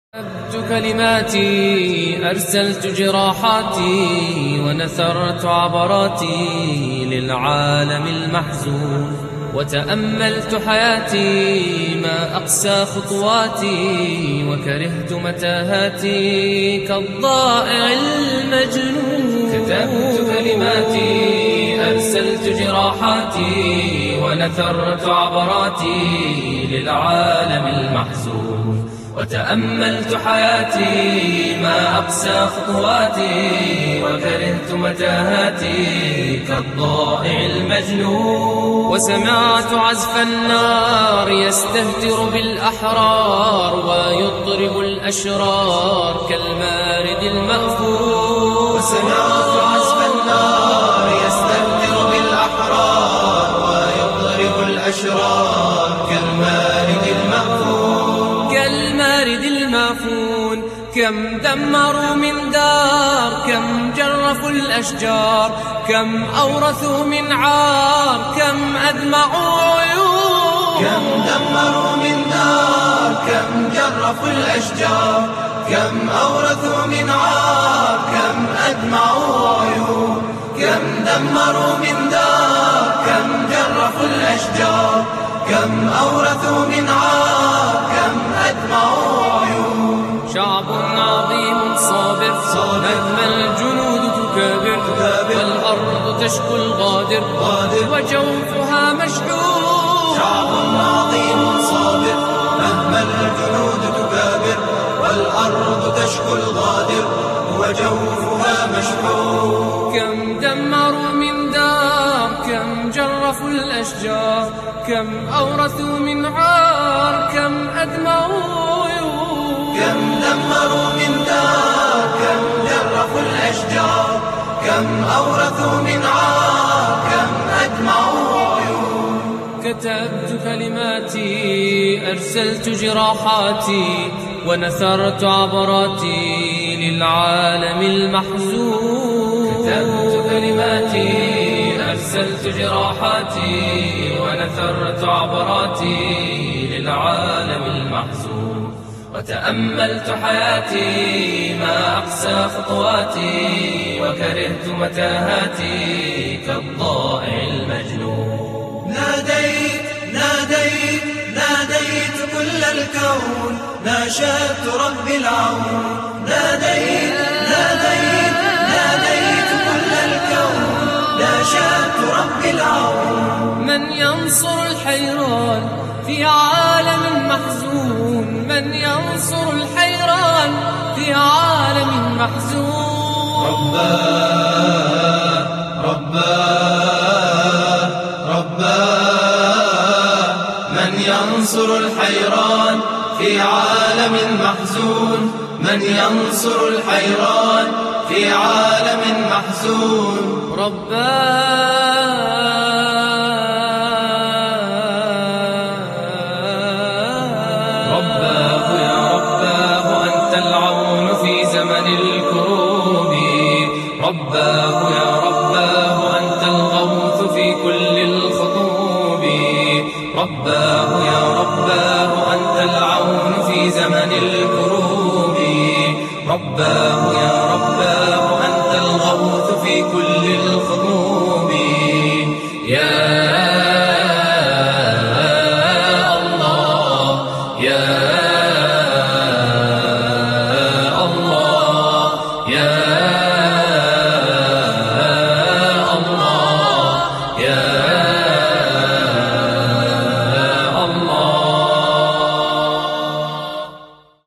كتبت كلماتي، أرسلت جراحاتي، ونثرت عبراتي للعالم المحزون. وتأملت حياتي ما أقسى خطواتي، وكرهت متاهاتي كالضائع المجنون. كتبت كلماتي، أرسلت جراحاتي، ونثرت عبراتي للعالم المحزون. وتأملت حياتي ما أقسى خطواتي، وكرهت متاهاتي كالضائع المجنون. وسمعت عزف النار يستهتر بالأحرار، ويضرب الأشرار كالمارد المأفور. وسمعت عزف النار يستهتر بالأحرار، ويضرب الأشرار كالمارد المأفور. كالمارد المافون. كم دمروا من دار، كم جرفوا الأشجار، كم أورثوا من عار، كم أدمعوا عيون. كم دمروا من دار، كم جرفوا الأشجار، كم أورثوا من عار، كم أدمعوا عيون. كم دمروا من دار، كم جرفوا الأشجار، كم أورثوا من عار، كم أدمعوا عيون. شعب عظيم صابر، مهما الجنود تكابر، والأرض تشكو الغادر، وجوفها مشحون. شعب عظيم صابر، مهما الجنود تكابر، والأرض تشكو الغادر، وجوفها مشحون. كم دمروا من دار، كم جرفوا الأشجار، كم أورثوا من عار، كم أدمعوا عيون. كم دمروا من دار، كم جرفوا الأشجار، كم أورثوا من عار، كم أدمعوا عيون. كتبت كلماتي، أرسلت جراحاتي، ونثرت عبراتي للعالم المحزون. كتبت كلماتي، أرسلت جراحاتي، ونثرت عبراتي للعالم المحزون. وتأملت حياتي ما أقسى خطواتي، وكرهت متاهاتي كالضائع المجنون. ناديت ناديت ناديت كل الكون، ناشدت رب العون. ناديت ناديت ناديت كل الكون، ناشدت رب العون. من ينصر الحيران في عالم محزون، من ينصر الحيران في عالم محزون. رباه رباه رباه، من ينصر الحيران في عالم محزون، من ينصر الحيران في عالم محزون. رباه رباه يا رباه أنت الغوث في كل الخطوب. رباه يا رباه أنت العون في زمن الكروب. رباه يا